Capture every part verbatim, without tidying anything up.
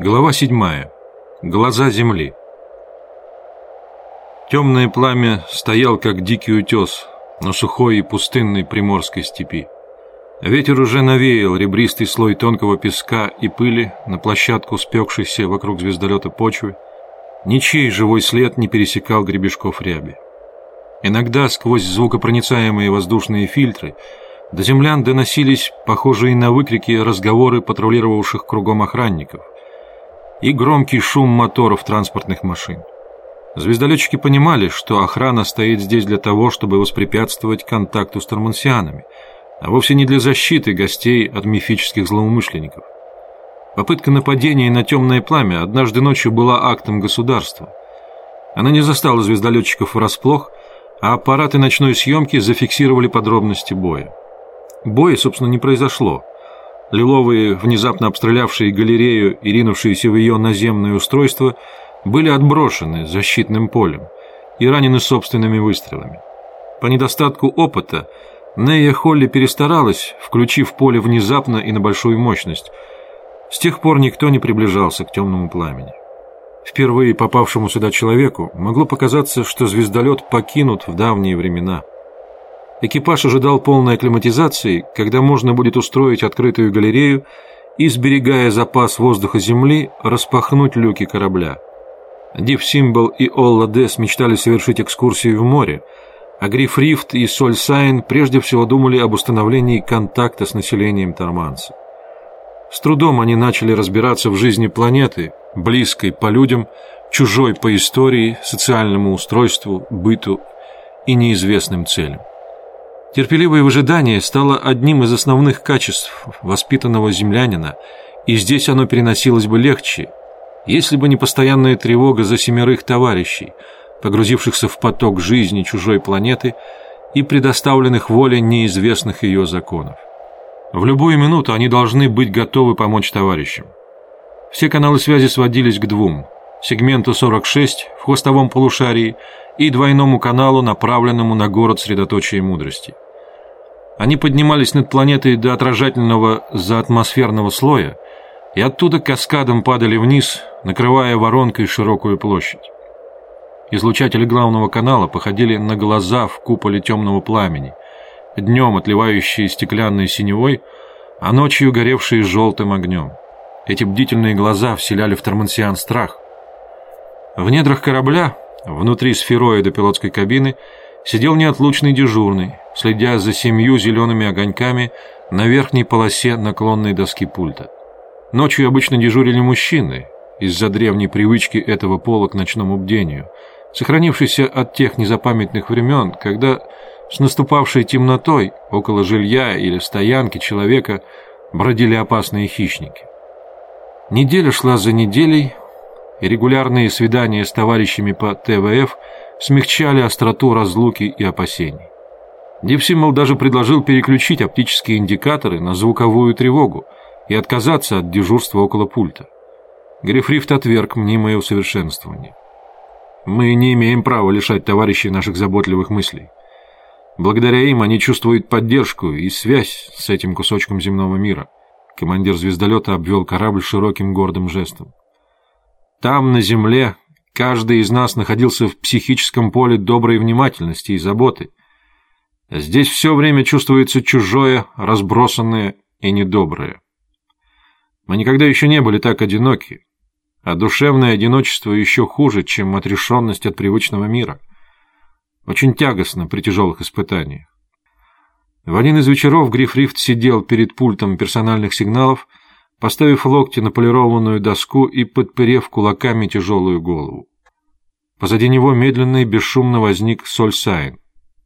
Глава седьмая. Глаза земли. Темное пламя стоял, как дикий утес, на сухой и пустынной приморской степи. Ветер уже навеял ребристый слой тонкого песка и пыли на площадку спекшейся вокруг звездолета почвы. Ничей живой след не пересекал гребешков ряби. Иногда сквозь звукопроницаемые воздушные фильтры до землян доносились похожие на выкрики разговоры патрулировавших кругом охранников и громкий шум моторов транспортных машин. Звездолетчики понимали, что охрана стоит здесь для того, чтобы воспрепятствовать контакту с тормансианами, а вовсе не для защиты гостей от мифических злоумышленников. Попытка нападения на темное пламя однажды ночью была актом государства. Она не застала звездолетчиков врасплох, а аппараты ночной съемки зафиксировали подробности боя. Боя, собственно, не произошло. Лиловые, внезапно обстрелявшие галерею и ринувшиеся в ее наземное устройство, были отброшены защитным полем и ранены собственными выстрелами. По недостатку опыта Нея Холли перестаралась, включив поле внезапно и на большую мощность. С тех пор никто не приближался к темному пламени. Впервые попавшему сюда человеку могло показаться, что звездолет покинут в давние времена. Экипаж ожидал полной акклиматизации, когда можно будет устроить открытую галерею и, сберегая запас воздуха Земли, распахнуть люки корабля. Див Симбл и Олла Десс мечтали совершить экскурсию в море, а Гриф Рифт и Соль Сайн прежде всего думали об установлении контакта с населением Торманса. С трудом они начали разбираться в жизни планеты, близкой по людям, чужой по истории, социальному устройству, быту и неизвестным целям. Терпеливое выжидание стало одним из основных качеств воспитанного землянина, и здесь оно переносилось бы легче, если бы не постоянная тревога за семерых товарищей, погрузившихся в поток жизни чужой планеты и предоставленных воле неизвестных ее законов. В любую минуту они должны быть готовы помочь товарищам. Все каналы связи сводились к двум – сегменту сорок шесть в хвостовом полушарии и двойному каналу, направленному на город средоточия мудрости. Они поднимались над планетой до отражательного заатмосферного слоя и оттуда каскадом падали вниз, накрывая воронкой широкую площадь. Излучатели главного канала походили на глаза в куполе темного пламени, днем отливающие стеклянной синевой, а ночью горевшие желтым огнем. Эти бдительные глаза вселяли в тормансиан страх. В недрах корабля, внутри сфероида пилотской кабины, сидел неотлучный дежурный, следя за семью зелеными огоньками на верхней полосе наклонной доски пульта. Ночью обычно дежурили мужчины, из-за древней привычки этого пола к ночному бдению, сохранившейся от тех незапамятных времен, когда с наступавшей темнотой около жилья или стоянки человека бродили опасные хищники. Неделя шла за неделей, и регулярные свидания с товарищами по ТВФ смягчали остроту разлуки и опасений. Див Симбл даже предложил переключить оптические индикаторы на звуковую тревогу и отказаться от дежурства около пульта. Гриф Рифт отверг мнимое усовершенствование. «Мы не имеем права лишать товарищей наших заботливых мыслей. Благодаря им они чувствуют поддержку и связь с этим кусочком земного мира». Командир звездолета обвел корабль широким гордым жестом. «Там, на Земле, каждый из нас находился в психическом поле доброй внимательности и заботы. Здесь все время чувствуется чужое, разбросанное и недоброе. Мы никогда еще не были так одиноки, а душевное одиночество еще хуже, чем отрешенность от привычного мира. Очень тягостно при тяжелых испытаниях». В один из вечеров Гриф Рифт сидел перед пультом персональных сигналов, поставив локти на полированную доску и подперев кулаками тяжелую голову. Позади него медленно и бесшумно возник Соль Сайн.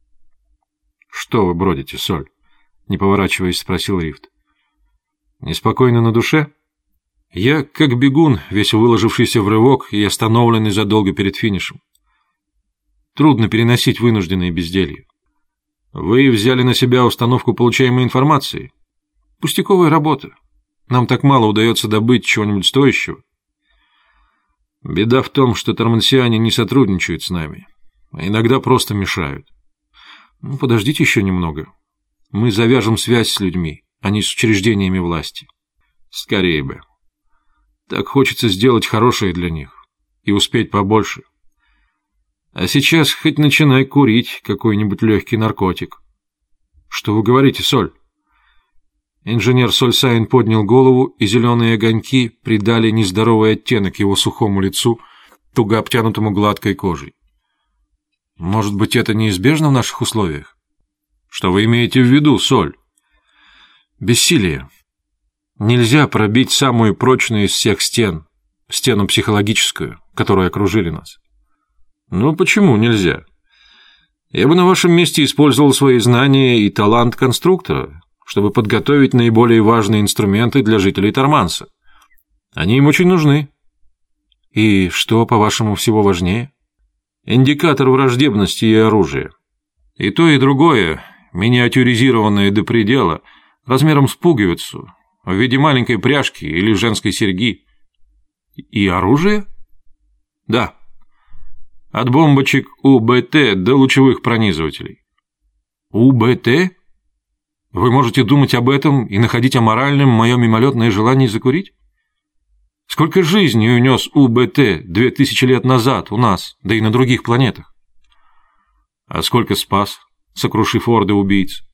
«Что вы бродите, Соль?» — не поворачиваясь, спросил Рифт. «Неспокойно на душе?» «Я как бегун, весь выложившийся в рывок и остановленный задолго перед финишем. Трудно переносить вынужденное безделье. Вы взяли на себя установку получаемой информации. Пустяковая работа. Нам так мало удается добыть чего-нибудь стоящего. Беда в том, что тормансиане не сотрудничают с нами, а иногда просто мешают. Ну, подождите еще немного. Мы завяжем связь с людьми, а не с учреждениями власти. Скорее бы. Так хочется сделать хорошее для них и успеть побольше. А сейчас хоть начинай курить какой-нибудь легкий наркотик. Что вы говорите, Соль? Инженер Сольсайн поднял голову, и зеленые огоньки придали нездоровый оттенок его сухому лицу, туго обтянутому гладкой кожей. Может быть, это неизбежно в наших условиях? Что вы имеете в виду, Соль? Бессилие. Нельзя пробить самую прочную из всех стен, стену психологическую, которую окружили нас. Ну, почему нельзя? Я бы на вашем месте использовал свои знания и талант конструктора, чтобы подготовить наиболее важные инструменты для жителей Торманса. Они им очень нужны. И что, по-вашему, всего важнее? Индикатор враждебности и оружия. И то, и другое, миниатюризированное до предела, размером с пуговицу, в виде маленькой пряжки или женской серьги. И оружие? Да. От бомбочек У Б Т до лучевых пронизывателей. У Б Т? Вы можете думать об этом и находить аморальным мое мимолетное желание закурить? Сколько жизней унес У Б Т две тысячи лет назад у нас, да и на других планетах? А сколько спас, сокрушив орды убийц?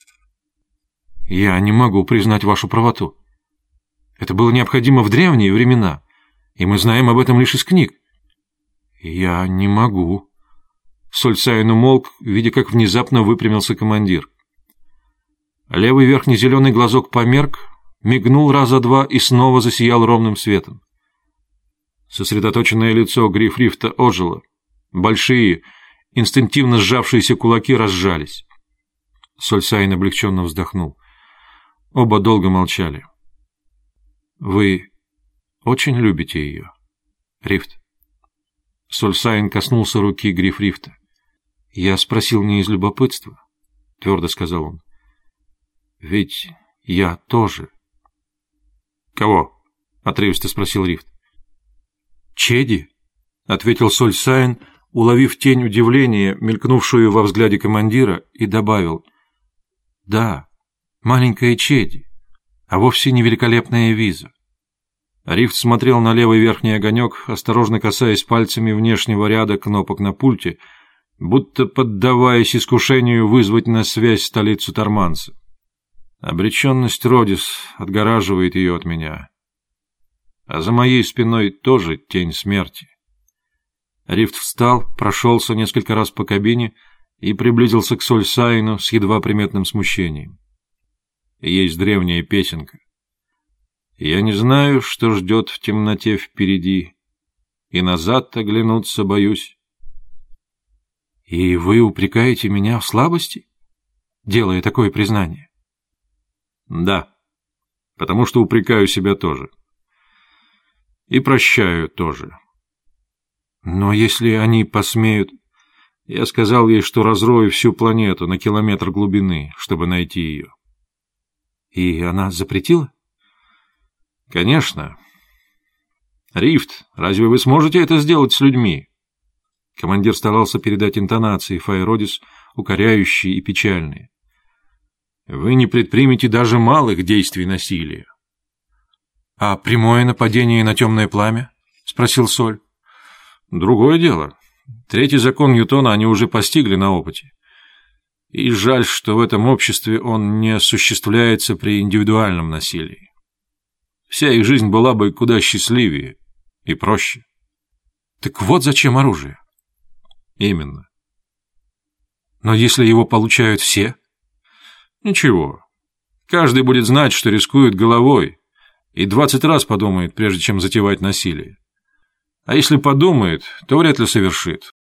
Я не могу признать вашу правоту. Это было необходимо в древние времена, и мы знаем об этом лишь из книг. Я не могу. Сольсайн умолк, видя, как внезапно выпрямился командир. Левый верхний зеленый глазок померк, мигнул раза два и снова засиял ровным светом. Сосредоточенное лицо Грифрифта ожило. Большие, инстинктивно сжавшиеся кулаки разжались. Сольсайн облегченно вздохнул. Оба долго молчали. «Вы очень любите ее, Рифт?» Сольсайн коснулся руки Грифрифта. «Я спросил не из любопытства», — твердо сказал он. «Ведь я тоже». «Кого?» — отрывисто спросил Рифт. «Чеди», — ответил Сольсайн, уловив тень удивления, мелькнувшую во взгляде командира, и добавил. «Да, маленькая Чеди, а вовсе не великолепная Виза». Рифт смотрел на левый верхний огонек, осторожно касаясь пальцами внешнего ряда кнопок на пульте, будто поддаваясь искушению вызвать на связь столицу Торманса. Обреченность Родис отгораживает ее от меня. А за моей спиной тоже тень смерти. Рифт встал, прошелся несколько раз по кабине и приблизился к Сольсайну с едва приметным смущением. Есть древняя песенка. Я не знаю, что ждет в темноте впереди, и назад оглянуться боюсь. И вы упрекаете меня в слабости, делая такое признание? Да, потому что упрекаю себя тоже. И прощаю тоже. Но если они посмеют... Я сказал ей, что разрою всю планету на километр глубины, чтобы найти ее. И она запретила? Конечно. Рифт, разве вы сможете это сделать с людьми? Командир старался передать интонации Файродис, укоряющие и печальные. Вы не предпримете даже малых действий насилия. А прямое нападение на темное пламя? Спросил Соль. Другое дело. Третий закон Ньютона они уже постигли на опыте. И жаль, что в этом обществе он не осуществляется при индивидуальном насилии. Вся их жизнь была бы куда счастливее и проще. Так вот зачем оружие. Именно. Но если его получают все? Ничего. Каждый будет знать, что рискует головой, и двадцать раз подумает, прежде чем затевать насилие. А если подумает, то вряд ли совершит.